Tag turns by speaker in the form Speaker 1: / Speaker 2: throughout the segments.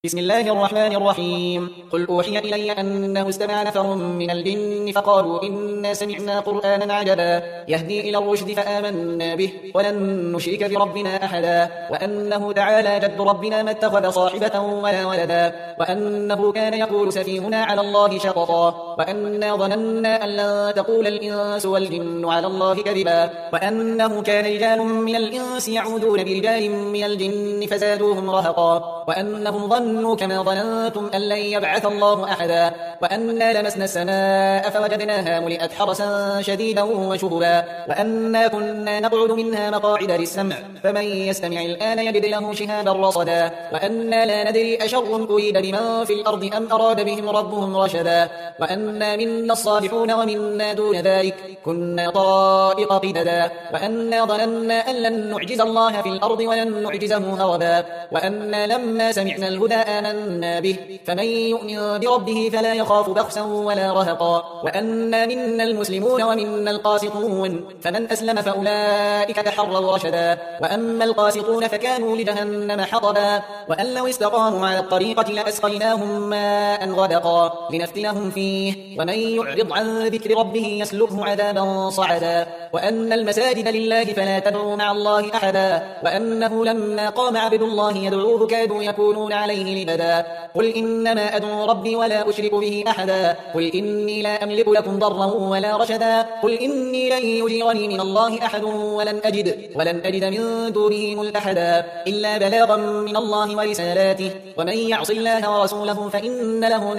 Speaker 1: بسم الله الرحمن الرحيم. قل أوحي إلي أنه استمع نفر من الجن فقالوا إنا سمعنا قرآنا عجبا يهدي إلى الرشد فآمنا به ولن نشرك بربنا أحدا وأنه تعالى جد ربنا ما اتخذ صاحبة ولا ولدا وأنه كان يقول سفيهنا على الله شططا وأنا ظننا أن لن تقول الإنس والجن على الله كذبا وأنه كان رجال من الإنس يعوذون برجال من الجن فزادوهم رهقا وأنهم ظنوا كما ظننتم أن لن يبعث الله أحدا وأنا لمسنا السماء فوجدناها ملئت حرسا شديدا وشهبا وأنا كنا نقعد منها مقاعد للسمع فمن يستمع الآن يجد له شهابا رصدا وأنا لا ندري أشر أريد بمن في الأرض أم أراد بهم ربهم رشدا وأنا منا الصالحون ومنا دون ذلك كنا طائق قددا وأنا ظننا أن لن نعجز الله في الأرض ولن نعجزه هربا وأنا لما سمعنا الهدى آمنا به فمن يؤمن بربه فلا يخاف بخسا ولا رهقا وأنا منا المسلمون ومنا القاسطون فمن أسلم فأولئك تحروا رشدا وأما القاسطون فكانوا لجهنم حطبا وأن لو استقاموا على الطريقة لأسقيناهم ماء غدقا لنفتنهم فيه ومن يعرض عن ذكر ربه يسلكه عذابا صعدا وأن المساجد لله فلا تدعوا مع الله أحدا وأنه لما قام عبد الله يدعوه كادوا يكونون عليه لبدا قل إنما أدعو ربي ولا أشرك به أحدا قل إني لا أملك لكم ضرا ولا رشدا قل إني لن يجيرني من الله أحد ولن أجد من دونه ملتحدا إلا بلاغا من الله ورسالاته ومن يعص الله ورسوله فإن له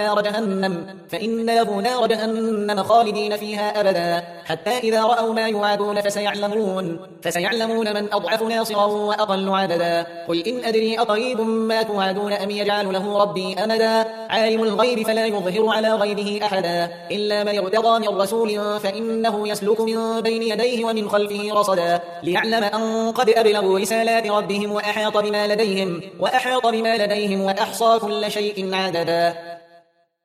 Speaker 1: نار جهنم خالدين فيها أبدا حتى إذا رأوا ما يوعدون فسيعلمون من أضعف ناصرا وأقل عددا قل إن أدري أقريب ما توعدون أم يجعل له ربي أمدا عالم الغيب فلا يظهر على غيبه أحدا إلا من ارتضى من رسول فإنه يسلك من بين يديه ومن خلفه رصدا ليعلم أن قد أبلغوا رسالات ربهم وأحاط بما لديهم وأحصى كل شيء عددا.